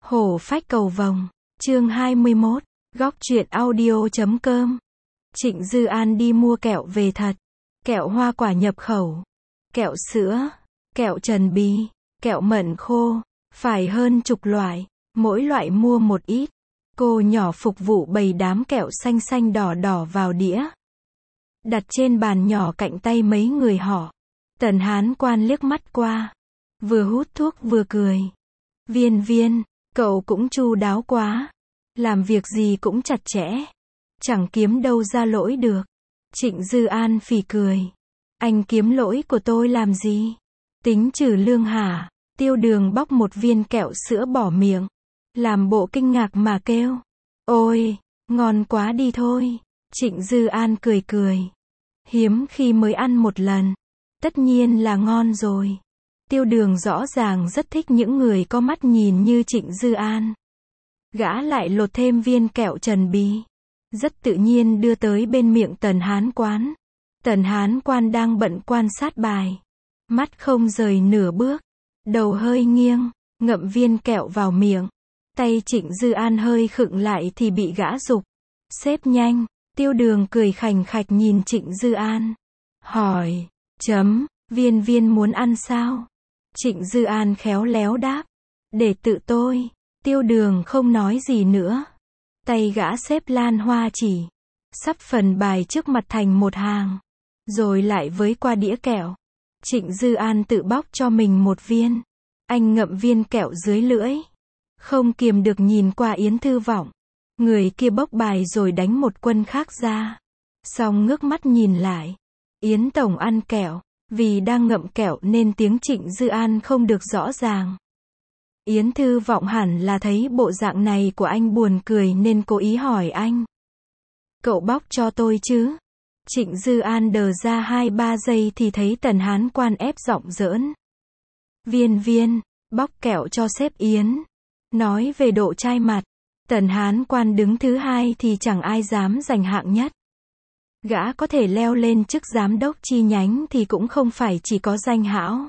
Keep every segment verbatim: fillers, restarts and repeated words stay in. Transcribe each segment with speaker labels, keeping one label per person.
Speaker 1: Hổ phách cầu vồng, chương hai mươi mốt, góc truyện audio chấm com. Trịnh Dư An đi mua kẹo về thật. Kẹo hoa quả nhập khẩu, kẹo sữa, kẹo trần bì, kẹo mận khô, phải hơn chục loại, mỗi loại mua một ít. Cô nhỏ phục vụ bày đám kẹo xanh xanh đỏ đỏ vào đĩa, đặt trên bàn nhỏ cạnh tay mấy người họ. Tần Hán Quan liếc mắt qua, vừa hút thuốc vừa cười. Viên Viên, cậu cũng chu đáo quá, làm việc gì cũng chặt chẽ, chẳng kiếm đâu ra lỗi được. Trịnh Dư An phì cười. Anh kiếm lỗi của tôi làm gì? Tính trừ lương hả? Tiêu Đường bóc một viên kẹo sữa bỏ miệng, làm bộ kinh ngạc mà kêu. Ôi, ngon quá đi thôi. Trịnh Dư An cười cười. Hiếm khi mới ăn một lần, tất nhiên là ngon rồi. Tiêu Đường rõ ràng rất thích những người có mắt nhìn như Trịnh Dư An. Gã lại lột thêm viên kẹo trần bì, rất tự nhiên đưa tới bên miệng Tần Hán Quán. Tần Hán Quan đang bận quan sát bài, mắt không rời nửa bước, đầu hơi nghiêng, ngậm viên kẹo vào miệng. Tay Trịnh Dư An hơi khựng lại thì bị gã giục. Xếp nhanh. Tiêu Đường cười khành khạch nhìn Trịnh Dư An, hỏi, chấm, Viên Viên muốn ăn sao? Trịnh Dư An khéo léo đáp, để tự tôi. Tiêu Đường không nói gì nữa. Tay gã xếp lan hoa chỉ, sắp phần bài trước mặt thành một hàng, rồi lại với qua đĩa kẹo. Trịnh Dư An tự bóc cho mình một viên. Anh ngậm viên kẹo dưới lưỡi, không kiềm được nhìn qua Yến Thư Vọng. Người kia bốc bài rồi đánh một quân khác ra. Xong ngước mắt nhìn lại. Yến Tổng ăn kẹo. Vì đang ngậm kẹo nên tiếng Trịnh Dư An không được rõ ràng. Yến Thư Vọng hẳn là thấy bộ dạng này của anh buồn cười nên cố ý hỏi anh. Cậu bóc cho tôi chứ? Trịnh Dư An đờ ra hai ba giây thì thấy Tần Hán Quan ép giọng giỡn. Viên Viên, bóc kẹo cho sếp Yến. Nói về độ chai mặt, Tần Hán Quan đứng thứ hai thì chẳng ai dám giành hạng nhất. Gã có thể leo lên chức giám đốc chi nhánh thì cũng không phải chỉ có danh hão.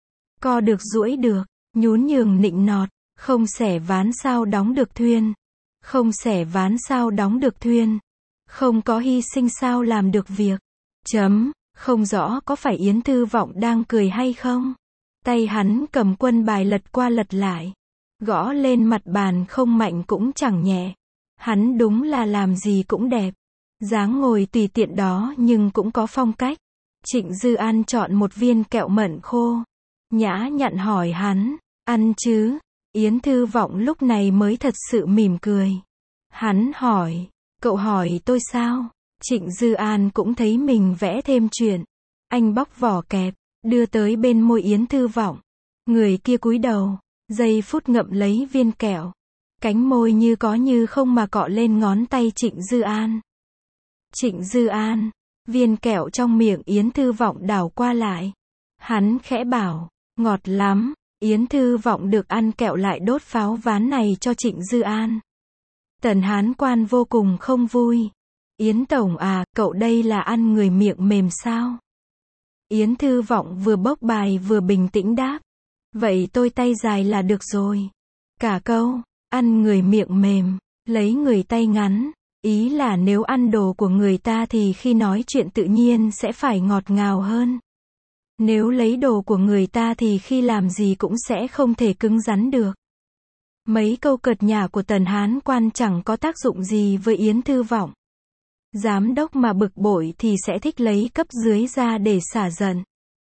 Speaker 1: Co được duỗi được, nhún nhường nịnh nọt, không xẻ ván sao đóng được thuyên. Không xẻ ván sao đóng được thuyên. Không có hy sinh sao làm được việc. Chấm, không rõ có phải Yến Thư Vọng đang cười hay không. Tay hắn cầm quân bài lật qua lật lại, gõ lên mặt bàn không mạnh cũng chẳng nhẹ. Hắn đúng là làm gì cũng đẹp. Dáng ngồi tùy tiện đó nhưng cũng có phong cách. Trịnh Dư An chọn một viên kẹo mận khô, nhã nhặn hỏi hắn, ăn chứ? Yến Thư Vọng lúc này mới thật sự mỉm cười. Hắn hỏi, cậu hỏi tôi sao? Trịnh Dư An cũng thấy mình vẽ thêm chuyện. Anh bóc vỏ kẹp, đưa tới bên môi Yến Thư Vọng. Người kia cúi đầu, giây phút ngậm lấy viên kẹo. Cánh môi như có như không mà cọ lên ngón tay Trịnh Dư An. Trịnh Dư An, viên kẹo trong miệng Yến Thư Vọng đảo qua lại. Hắn khẽ bảo, ngọt lắm. Yến Thư Vọng được ăn kẹo lại đốt pháo ván này cho Trịnh Dư An. Tần Hán Quan vô cùng không vui. Yến Tổng à, cậu đây là ăn người miệng mềm sao? Yến Thư Vọng vừa bốc bài vừa bình tĩnh đáp. Vậy tôi tay dài là được rồi. Cả câu, ăn người miệng mềm, lấy người tay ngắn. Ý là nếu ăn đồ của người ta thì khi nói chuyện tự nhiên sẽ phải ngọt ngào hơn. Nếu lấy đồ của người ta thì khi làm gì cũng sẽ không thể cứng rắn được. Mấy câu cợt nhả của Tần Hán Quan chẳng có tác dụng gì với Yến Thư Vọng. Giám đốc mà bực bội thì sẽ thích lấy cấp dưới ra để xả giận.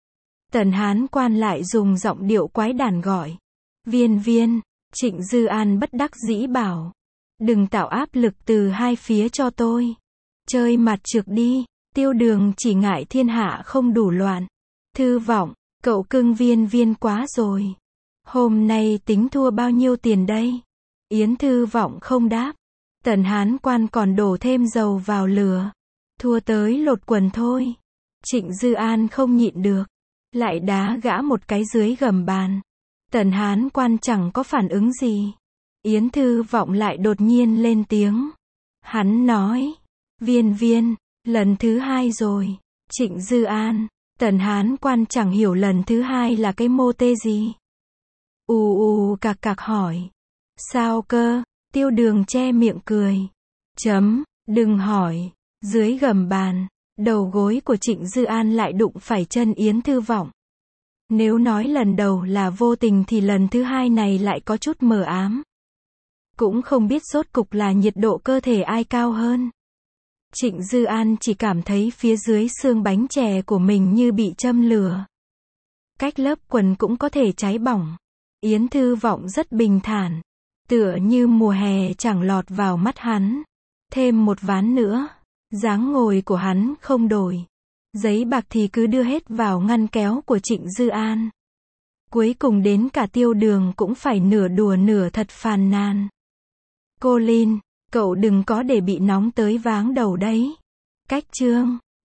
Speaker 1: Tần Hán Quan lại dùng giọng điệu quái đản gọi. Viên Viên, Trịnh Dư An bất đắc dĩ bảo. Đừng tạo áp lực từ hai phía cho tôi. Chơi mặt trược đi. Tiêu Đường chỉ ngại thiên hạ không đủ loạn. Thư Vọng, cậu cưng Viên Viên quá rồi. Hôm nay tính thua bao nhiêu tiền đây? Yến Thư Vọng không đáp. Tần Hán Quan còn đổ thêm dầu vào lửa. Thua tới lột quần thôi. Trịnh Dư An không nhịn được, lại đá gã một cái dưới gầm bàn. Tần Hán Quan chẳng có phản ứng gì. Yến Thư Vọng lại đột nhiên lên tiếng. Hắn nói, Viên Viên, lần thứ hai rồi. Trịnh Dư An, Tần Hán Quan chẳng hiểu lần thứ hai là cái mô tê gì. U u cạc cạc hỏi. Sao cơ? Tiêu Đường che miệng cười. Chấm, đừng hỏi. Dưới gầm bàn, đầu gối của Trịnh Dư An lại đụng phải chân Yến Thư Vọng. Nếu nói lần đầu là vô tình thì lần thứ hai này lại có chút mờ ám. Cũng không biết rốt cục là nhiệt độ cơ thể ai cao hơn. Trịnh Dư An chỉ cảm thấy phía dưới xương bánh chè của mình như bị châm lửa. Cách lớp quần cũng có thể cháy bỏng. Yến Thư Vọng rất bình thản. Tựa như mùa hè chẳng lọt vào mắt hắn. Thêm một ván nữa. Dáng ngồi của hắn không đổi. Giấy bạc thì cứ đưa hết vào ngăn kéo của Trịnh Dư An. Cuối cùng đến cả Tiêu Đường cũng phải nửa đùa nửa thật phàn nàn. Cô Lin, cậu đừng có để bị nóng tới váng đầu đấy. Cách chương